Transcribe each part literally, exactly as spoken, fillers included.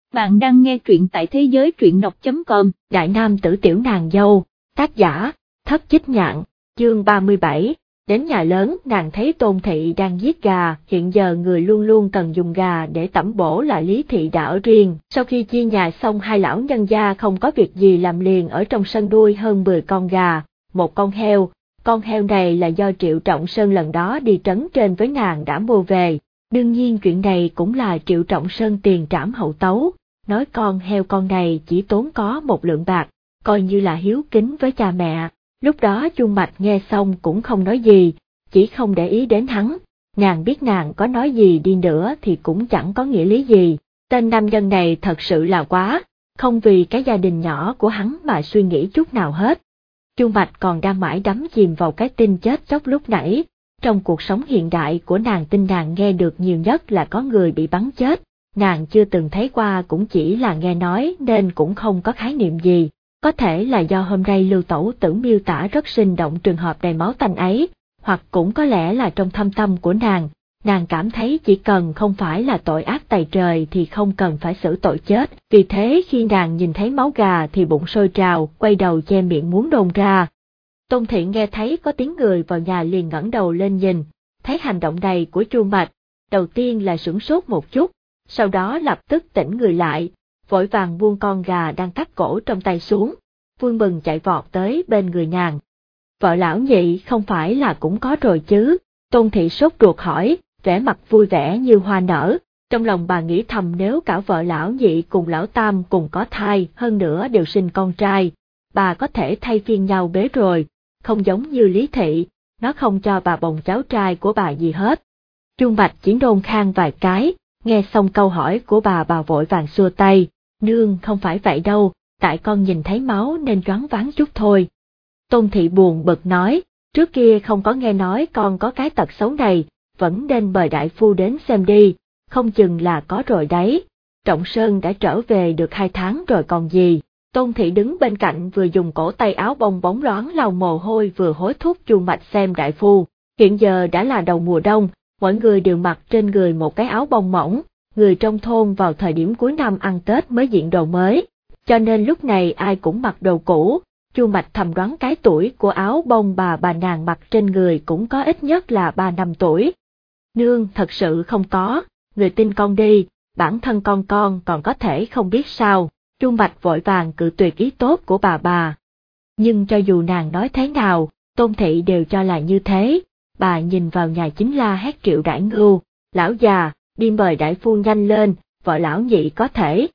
Bạn đang nghe truyện tại thế giới truyện đọc chấm com. Đại nam tử tiểu nàng dâu, tác giả, Thất Chích Nhạn, chương ba mươi bảy. Đến nhà lớn nàng thấy Tôn Thị đang giết gà, hiện giờ người luôn luôn cần dùng gà để tẩm bổ là Lý Thị đã ở riêng. Sau khi chia nhà xong hai lão nhân gia không có việc gì làm liền ở trong sân nuôi hơn mười con gà, một con heo. Con heo này là do Triệu Trọng Sơn lần đó đi trấn trên với nàng đã mua về. Đương nhiên chuyện này cũng là Triệu Trọng Sơn tiền trảm hậu tấu, nói con heo con này chỉ tốn có một lượng bạc, coi như là hiếu kính với cha mẹ. Lúc đó Chu Mạch nghe xong cũng không nói gì, chỉ không để ý đến hắn, nàng biết nàng có nói gì đi nữa thì cũng chẳng có nghĩa lý gì, tên nam nhân này thật sự là quá, không vì cái gia đình nhỏ của hắn mà suy nghĩ chút nào hết. Chu Mạch còn đang mãi đắm chìm vào cái tin chết chóc lúc nãy. Trong cuộc sống hiện đại của nàng tin nàng nghe được nhiều nhất là có người bị bắn chết, nàng chưa từng thấy qua cũng chỉ là nghe nói nên cũng không có khái niệm gì. Có thể là do hôm nay Lưu Tẩu Tử miêu tả rất sinh động trường hợp đầy máu tanh ấy, hoặc cũng có lẽ là trong thâm tâm của nàng, nàng cảm thấy chỉ cần không phải là tội ác tày trời thì không cần phải xử tội chết, vì thế khi nàng nhìn thấy máu gà thì bụng sôi trào, quay đầu che miệng muốn nôn ra. Tôn Thị nghe thấy có tiếng người vào nhà liền ngẩng đầu lên nhìn, thấy hành động này của Chu Mạch, đầu tiên là sửng sốt một chút, sau đó lập tức tỉnh người lại, vội vàng buông con gà đang cắt cổ trong tay xuống, vui mừng chạy vọt tới bên người nàng. Vợ lão nhị không phải là cũng có rồi chứ? Tôn Thị sốt ruột hỏi, vẻ mặt vui vẻ như hoa nở, trong lòng bà nghĩ thầm nếu cả vợ lão nhị cùng lão tam cùng có thai, hơn nữa đều sinh con trai, bà có thể thay phiên nhau bế rồi. Không giống như Lý Thị, nó không cho bà bồng cháu trai của bà gì hết. Chu Mạch chỉ nôn khan vài cái, nghe xong câu hỏi của bà bà vội vàng xua tay, nương không phải vậy đâu, tại con nhìn thấy máu nên choáng váng chút thôi. Tôn Thị buồn bực nói, trước kia không có nghe nói con có cái tật xấu này, vẫn nên mời đại phu đến xem đi, không chừng là có rồi đấy. Trọng Sơn đã trở về được hai tháng rồi còn gì. Tôn Thị đứng bên cạnh vừa dùng cổ tay áo bông bóng loáng lau mồ hôi vừa hối thúc Chu Mạch xem đại phu. Hiện giờ đã là đầu mùa đông, mọi người đều mặc trên người một cái áo bông mỏng, người trong thôn vào thời điểm cuối năm ăn Tết mới diện đồ mới, cho nên lúc này ai cũng mặc đồ cũ. Chu Mạch thầm đoán cái tuổi của áo bông bà bà nàng mặc trên người cũng có ít nhất là ba năm tuổi. Nương thật sự không có, người tin con đi, bản thân con con còn có thể không biết sao. Chu Mạch vội vàng cự tuyệt ý tốt của bà bà. Nhưng cho dù nàng nói thế nào, Tôn Thị đều cho là như thế, bà nhìn vào nhà chính la hét Triệu Đại Ngưu, lão già, đi mời đại phu nhanh lên, vợ lão nhị có thể.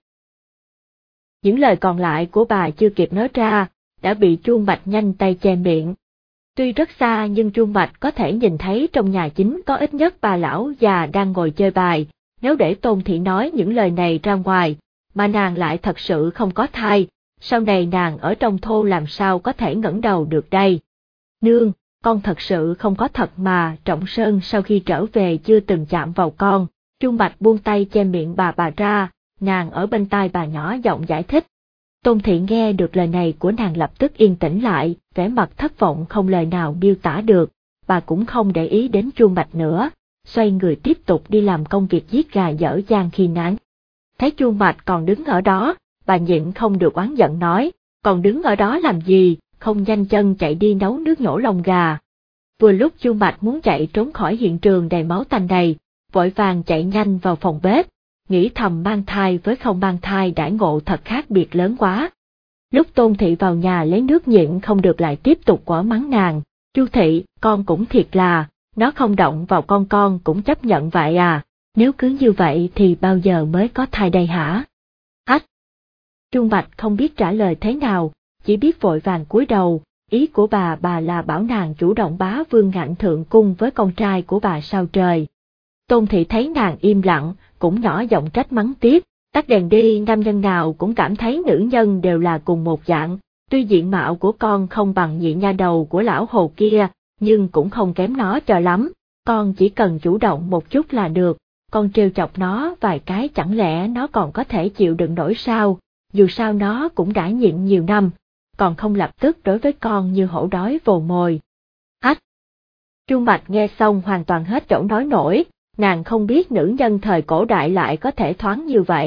Những lời còn lại của bà chưa kịp nói ra, đã bị Chu Mạch nhanh tay che miệng. Tuy rất xa nhưng Chu Mạch có thể nhìn thấy trong nhà chính có ít nhất ba lão già đang ngồi chơi bài, nếu để Tôn Thị nói những lời này ra ngoài, mà nàng lại thật sự không có thai, sau này nàng ở trong thôn làm sao có thể ngẩng đầu được đây. Nương, con thật sự không có thật mà, Trọng Sơn sau khi trở về chưa từng chạm vào con. Chu Mạch buông tay che miệng bà bà ra, nàng ở bên tai bà nhỏ giọng giải thích. Tôn Thị nghe được lời này của nàng lập tức yên tĩnh lại, vẻ mặt thất vọng không lời nào miêu tả được, bà cũng không để ý đến Chu Mạch nữa, xoay người tiếp tục đi làm công việc giết gà dở dang khi nán. Thấy Chu Mạch còn đứng ở đó, bà nhịn không được oán giận nói, còn đứng ở đó làm gì, không nhanh chân chạy đi nấu nước nhổ lông gà. Vừa lúc Chu Mạch muốn chạy trốn khỏi hiện trường đầy máu tanh này, vội vàng chạy nhanh vào phòng bếp, nghĩ thầm mang thai với không mang thai đãi ngộ thật khác biệt lớn quá. Lúc Tôn Thị vào nhà lấy nước nhịn không được lại tiếp tục quở mắng nàng, Chu Thị, con cũng thiệt là, nó không động vào con con cũng chấp nhận vậy à. Nếu cứ như vậy thì bao giờ mới có thai đây hả? Ách! Chu Mạch không biết trả lời thế nào, chỉ biết vội vàng cúi đầu, ý của bà bà là bảo nàng chủ động bá vương ngạnh thượng cung với con trai của bà sao trời. Tôn Thị thấy nàng im lặng, cũng nhỏ giọng trách mắng tiếp, tắt đèn đi, nam nhân nào cũng cảm thấy nữ nhân đều là cùng một dạng, tuy diện mạo của con không bằng nhị nha đầu của lão hồ kia, nhưng cũng không kém nó cho lắm, con chỉ cần chủ động một chút là được. Con trêu chọc nó vài cái chẳng lẽ nó còn có thể chịu đựng nổi sao, dù sao nó cũng đã nhịn nhiều năm, còn không lập tức đối với con như hổ đói vồ mồi. Ách! Chu Mạch nghe xong hoàn toàn hết chỗ nói nổi, nàng không biết nữ nhân thời cổ đại lại có thể thoáng như vậy,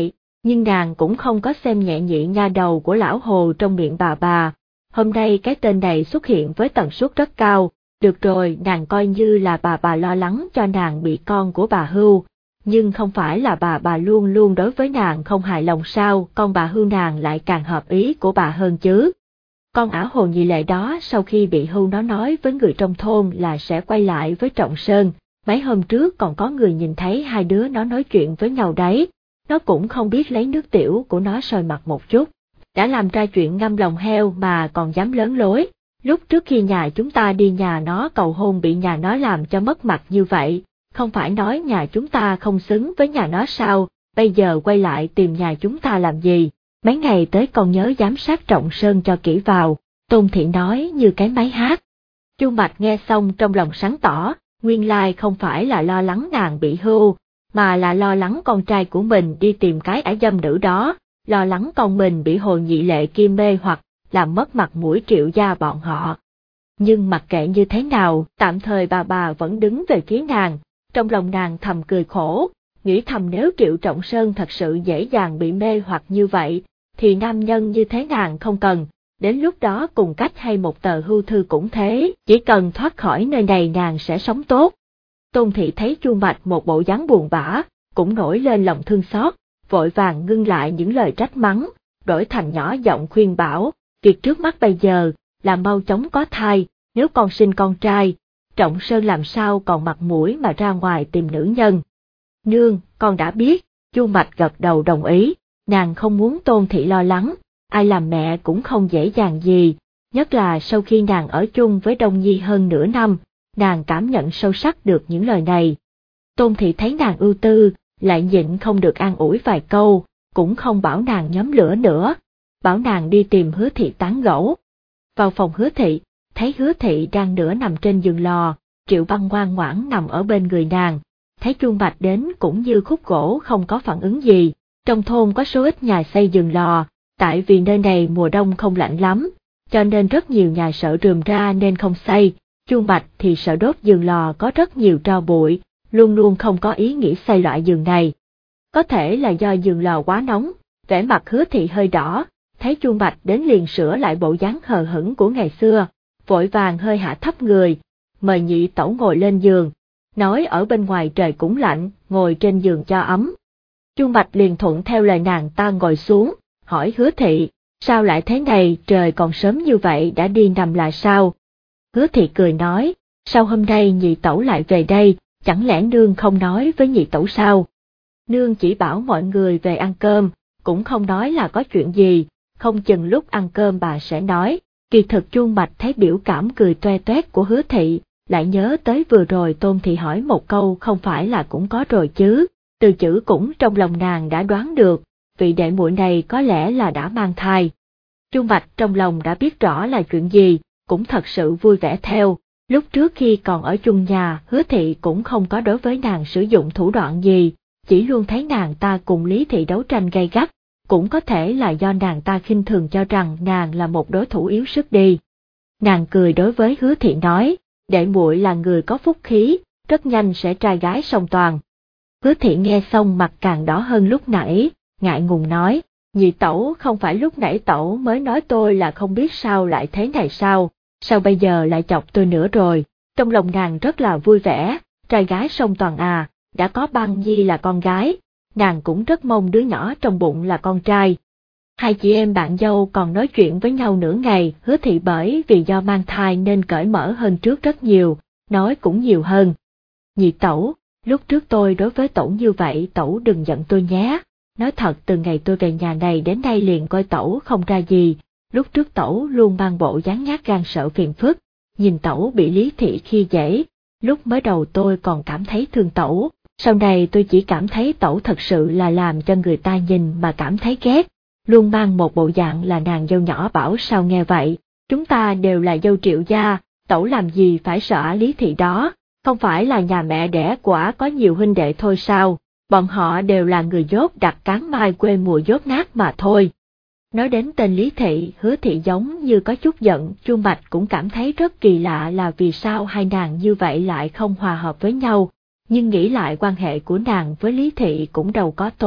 nhưng nàng cũng không có xem nhẹ nhị nha đầu của lão Hồ trong miệng bà bà. Hôm nay cái tên này xuất hiện với tần suất rất cao, được rồi, nàng coi như là bà bà lo lắng cho nàng bị con của bà Hưu, nhưng không phải là bà bà luôn luôn đối với nàng không hài lòng sao, con bà Hưu nàng lại càng hợp ý của bà hơn chứ. Con ả Hồ Nhị Lệ đó sau khi bị Hưu nó nói với người trong thôn là sẽ quay lại với Trọng Sơn, mấy hôm trước còn có người nhìn thấy hai đứa nó nói chuyện với nhau đấy, nó cũng không biết lấy nước tiểu của nó soi mặt một chút, đã làm ra chuyện ngâm lòng heo mà còn dám lớn lối. Lúc trước khi nhà chúng ta đi nhà nó cầu hôn bị nhà nó làm cho mất mặt như vậy, không phải nói nhà chúng ta không xứng với nhà nó sao, bây giờ quay lại tìm nhà chúng ta làm gì, mấy ngày tới còn nhớ giám sát Trọng Sơn cho kỹ vào, Tôn Thị nói như cái máy hát. Chu Mạch nghe xong trong lòng sáng tỏ, nguyên lai không phải là lo lắng nàng bị hưu, mà là lo lắng con trai của mình đi tìm cái ả dâm nữ đó, lo lắng con mình bị Hồ Nhị Lệ kia mê hoặc làm mất mặt mũi Triệu gia bọn họ. Nhưng mặc kệ như thế nào, tạm thời bà bà vẫn đứng về phía nàng, trong lòng nàng thầm cười khổ, nghĩ thầm nếu Triệu Trọng Sơn thật sự dễ dàng bị mê hoặc như vậy, thì nam nhân như thế nàng không cần, đến lúc đó cùng cách hay một tờ hưu thư cũng thế, chỉ cần thoát khỏi nơi này nàng sẽ sống tốt. Tôn Thị thấy Chu Mạch một bộ dáng buồn bã, cũng nổi lên lòng thương xót, vội vàng ngưng lại những lời trách mắng, đổi thành nhỏ giọng khuyên bảo, việc trước mắt bây giờ là mau chóng có thai, nếu con sinh con trai, Trọng Sơn làm sao còn mặt mũi mà ra ngoài tìm nữ nhân. Nương, con đã biết, Chu Mạch gật đầu đồng ý, nàng không muốn Tôn Thị lo lắng, ai làm mẹ cũng không dễ dàng gì, nhất là sau khi nàng ở chung với Đông Nhi hơn nửa năm, nàng cảm nhận sâu sắc được những lời này. Tôn Thị thấy nàng ưu tư, lại nhịn không được an ủi vài câu, cũng không bảo nàng nhóm lửa nữa, bảo nàng đi tìm Hứa Thị tán gẫu. Vào phòng Hứa Thị, thấy Hứa Thị đang nửa nằm trên giường lò, Triệu Băng ngoan ngoãn nằm ở bên người nàng, thấy Chu Mạch đến cũng như khúc gỗ không có phản ứng gì. Trong thôn có số ít nhà xây giường lò, tại vì nơi này mùa đông không lạnh lắm, cho nên rất nhiều nhà sợ rườm ra nên không xây. Chu Mạch thì sợ đốt giường lò có rất nhiều tro bụi, luôn luôn không có ý nghĩ xây loại giường này. Có thể là do giường lò quá nóng, vẻ mặt Hứa Thị hơi đỏ, thấy Chu Mạch đến liền sửa lại bộ dáng hờ hững của ngày xưa, vội vàng hơi hạ thấp người, mời nhị tẩu ngồi lên giường, nói ở bên ngoài trời cũng lạnh, ngồi trên giường cho ấm. Chu Mạch liền thuận theo lời nàng ta ngồi xuống, hỏi Hứa Thị, sao lại thế này, trời còn sớm như vậy đã đi nằm là sao? Hứa Thị cười nói, sao hôm nay nhị tẩu lại về đây, chẳng lẽ nương không nói với nhị tẩu sao? Nương chỉ bảo mọi người về ăn cơm, cũng không nói là có chuyện gì, không chừng lúc ăn cơm bà sẽ nói. Kỳ thực Chu Mạch thấy biểu cảm cười toe toét của Hứa Thị, lại nhớ tới vừa rồi Tôn Thị hỏi một câu không phải là cũng có rồi chứ, từ chữ cũng trong lòng nàng đã đoán được, vị đệ muội này có lẽ là đã mang thai. Chu Mạch trong lòng đã biết rõ là chuyện gì, cũng thật sự vui vẻ theo, lúc trước khi còn ở chung nhà Hứa Thị cũng không có đối với nàng sử dụng thủ đoạn gì, chỉ luôn thấy nàng ta cùng Lý Thị đấu tranh gay gắt, cũng có thể là do nàng ta khinh thường cho rằng nàng là một đối thủ yếu sức đi. Nàng cười đối với Hứa Thị nói, đệ muội là người có phúc khí, rất nhanh sẽ trai gái song toàn. Hứa Thị nghe xong mặt càng đỏ hơn lúc nãy, ngại ngùng nói, nhị tẩu không phải lúc nãy tẩu mới nói tôi là không biết sao lại thế này sao, sao bây giờ lại chọc tôi nữa rồi. Trong lòng nàng rất là vui vẻ, trai gái song toàn à, đã có Băng Nhi là con gái, nàng cũng rất mong đứa nhỏ trong bụng là con trai. Hai chị em bạn dâu còn nói chuyện với nhau nửa ngày, Hứa Thị bởi vì do mang thai nên cởi mở hơn trước rất nhiều, nói cũng nhiều hơn. Nhị tẩu, lúc trước tôi đối với tẩu như vậy tẩu đừng giận tôi nhé, nói thật từ ngày tôi về nhà này đến nay liền coi tẩu không ra gì, lúc trước tẩu luôn mang bộ dáng nhát gan sợ phiền phức, nhìn tẩu bị Lý Thị khi dễ, lúc mới đầu tôi còn cảm thấy thương tẩu, sau này tôi chỉ cảm thấy tẩu thật sự là làm cho người ta nhìn mà cảm thấy ghét, luôn mang một bộ dạng là nàng dâu nhỏ. Bảo sao nghe vậy, chúng ta đều là dâu Triệu gia, tẩu làm gì phải sợ Lý Thị đó, không phải là nhà mẹ đẻ của ả có nhiều huynh đệ thôi sao, bọn họ đều là người dốt đặt cán mai quê mùa dốt nát mà thôi. Nói đến tên Lý Thị, Hứa Thị giống như có chút giận, Chu Mạch cũng cảm thấy rất kỳ lạ là vì sao hai nàng như vậy lại không hòa hợp với nhau, nhưng nghĩ lại quan hệ của nàng với Lý Thị cũng đâu có tốt,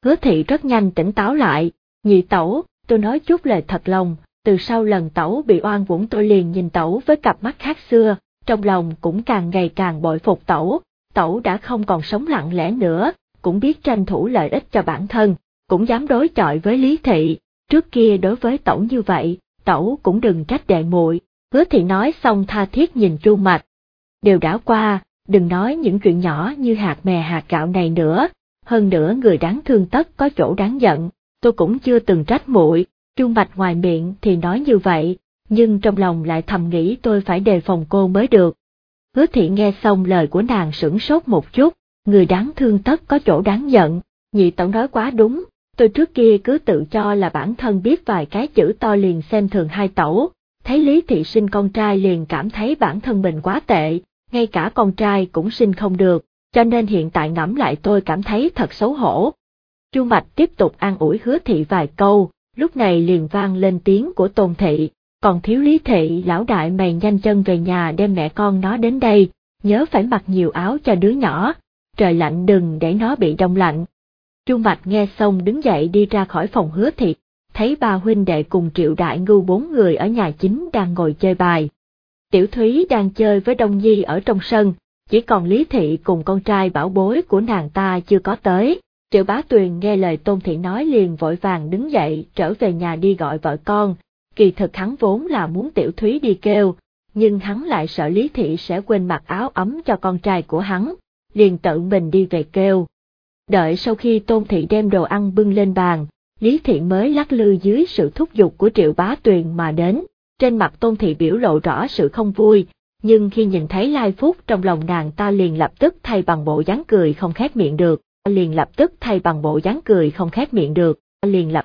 Hứa Thị rất nhanh tỉnh táo lại, nhị tẩu, tôi nói chút lời thật lòng, từ sau lần tẩu bị oan uổng tôi liền nhìn tẩu với cặp mắt khác xưa, trong lòng cũng càng ngày càng bội phục tẩu, tẩu đã không còn sống lặng lẽ nữa, cũng biết tranh thủ lợi ích cho bản thân, cũng dám đối chọi với Lý Thị, trước kia đối với tẩu như vậy, tẩu cũng đừng trách đệ muội. Hứa Thị nói xong tha thiết nhìn Chu Mạch. Đều đã qua, đừng nói những chuyện nhỏ như hạt mè hạt gạo này nữa, hơn nữa người đáng thương tất có chỗ đáng giận, tôi cũng chưa từng trách muội. Chu Mạch ngoài miệng thì nói như vậy, nhưng trong lòng lại thầm nghĩ tôi phải đề phòng cô mới được. Hứa Thị nghe xong lời của nàng sửng sốt một chút, người đáng thương tất có chỗ đáng giận, nhị tẩu nói quá đúng, tôi trước kia cứ tự cho là bản thân biết vài cái chữ to liền xem thường hai tẩu, thấy Lý Thị sinh con trai liền cảm thấy bản thân mình quá tệ, ngay cả con trai cũng sinh không được, cho nên hiện tại ngẫm lại tôi cảm thấy thật xấu hổ. Chu Mạch tiếp tục an ủi Hứa Thị vài câu, lúc này liền vang lên tiếng của Tôn Thị, còn thiếu Lý Thị lão đại mày nhanh chân về nhà đem mẹ con nó đến đây, nhớ phải mặc nhiều áo cho đứa nhỏ, trời lạnh đừng để nó bị đông lạnh. Chu Mạch nghe xong đứng dậy đi ra khỏi phòng Hứa Thị, thấy ba huynh đệ cùng Triệu Đại Ngưu bốn người ở nhà chính đang ngồi chơi bài. Tiểu Thúy đang chơi với Đông Nhi ở trong sân, chỉ còn Lý Thị cùng con trai bảo bối của nàng ta chưa có tới. Triệu Bá Tuyền nghe lời Tôn Thị nói liền vội vàng đứng dậy trở về nhà đi gọi vợ con, kỳ thực hắn vốn là muốn Tiểu Thúy đi kêu, nhưng hắn lại sợ Lý Thị sẽ quên mặc áo ấm cho con trai của hắn, liền tự mình đi về kêu. Đợi sau khi Tôn Thị đem đồ ăn bưng lên bàn, Lý Thị mới lắc lư dưới sự thúc giục của Triệu Bá Tuyền mà đến, trên mặt Tôn Thị biểu lộ rõ sự không vui, nhưng khi nhìn thấy Lai Phúc trong lòng nàng ta liền lập tức thay bằng bộ dáng cười không khép miệng được, liền lập tức thay bằng bộ dáng cười không khép miệng được, liền lập